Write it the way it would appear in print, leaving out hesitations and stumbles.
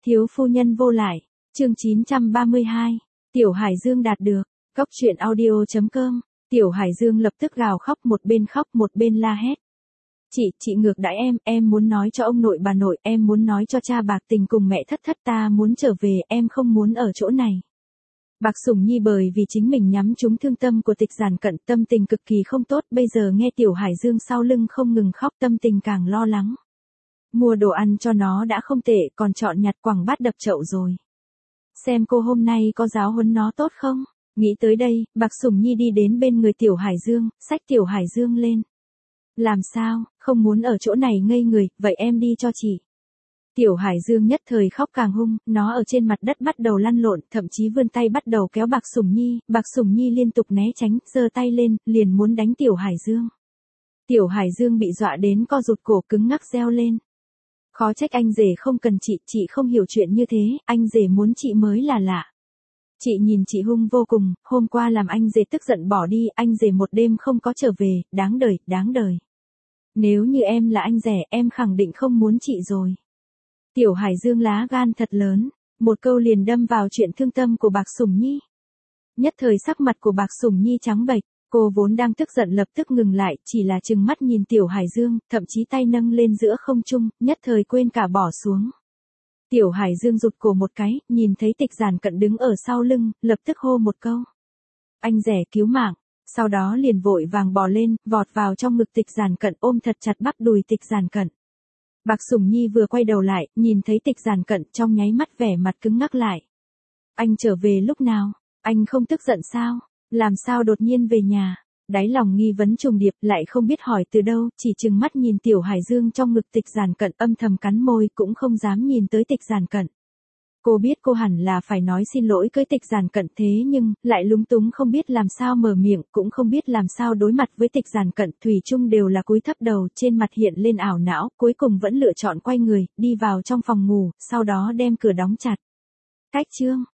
Thiếu phu nhân vô lại, chương 932, Tiểu Hải Dương đạt được, Cốc truyện audio.com, Tiểu Hải Dương lập tức gào khóc một bên la hét. Chị ngược đãi em muốn nói cho ông nội bà nội, em muốn nói cho cha Bạc Tình cùng mẹ Thất ta muốn trở về, em không muốn ở chỗ này. Bạc Sủng Nhi bởi vì chính mình nhắm trúng thương tâm của Tịch Giản Cận, tâm tình cực kỳ không tốt, bây giờ nghe Tiểu Hải Dương sau lưng không ngừng khóc, tâm tình càng lo lắng. Mua đồ ăn cho nó đã không tệ, còn chọn nhặt quẳng bát đập chậu rồi. Xem cô hôm nay có giáo huấn nó tốt không? Nghĩ tới đây, Bạc Sủng Nhi đi đến bên người Tiểu Hải Dương, xách Tiểu Hải Dương lên. Làm sao, không muốn ở chỗ này ngây người, vậy em đi cho chị. Tiểu Hải Dương nhất thời khóc càng hung, nó ở trên mặt đất bắt đầu lăn lộn, thậm chí vươn tay bắt đầu kéo Bạc Sủng Nhi liên tục né tránh, giơ tay lên, liền muốn đánh Tiểu Hải Dương. Tiểu Hải Dương bị dọa đến co rụt cổ, cứng ngắc reo lên. Khó trách anh rể không cần chị không hiểu chuyện như thế, anh rể muốn chị mới là lạ. Chị nhìn chị hung vô cùng, hôm qua làm anh rể tức giận bỏ đi, anh rể một đêm không có trở về, đáng đời. Nếu như em là anh rể, em khẳng định không muốn chị rồi. Tiểu Hải Dương lá gan thật lớn, một câu liền đâm vào chuyện thương tâm của Bạc Sủng Nhi. Nhất thời sắc mặt của Bạc Sủng Nhi trắng bệch, cô vốn đang tức giận lập tức ngừng lại, chỉ là trừng mắt nhìn Tiểu Hải Dương, thậm chí tay nâng lên giữa không trung, nhất thời quên cả bỏ xuống. Tiểu Hải Dương rụt cổ một cái, nhìn thấy Tịch Giản Cận đứng ở sau lưng, lập tức hô một câu. Anh rể cứu mạng, sau đó liền vội vàng bò lên, vọt vào trong ngực Tịch Giản Cận, ôm thật chặt bắp đùi Tịch Giản Cận. Bạc Sủng Nhi vừa quay đầu lại, nhìn thấy Tịch Giản Cận, trong nháy mắt vẻ mặt cứng ngắc lại. Anh trở về lúc nào? Anh không tức giận sao? Làm sao đột nhiên về nhà? Đáy lòng nghi vấn trùng điệp, lại không biết hỏi từ đâu, chỉ trừng mắt nhìn Tiểu Hải Dương trong ngực Tịch Giản Cận, âm thầm cắn môi, cũng không dám nhìn tới Tịch Giản Cận. Cô biết cô hẳn là phải nói xin lỗi với Tịch Giản Cận, thế nhưng, lại lúng túng không biết làm sao mở miệng, cũng không biết làm sao đối mặt với Tịch Giản Cận, thủy chung đều là cúi thấp đầu, trên mặt hiện lên ảo não, cuối cùng vẫn lựa chọn quay người, đi vào trong phòng ngủ, sau đó đem cửa đóng chặt. Cách chương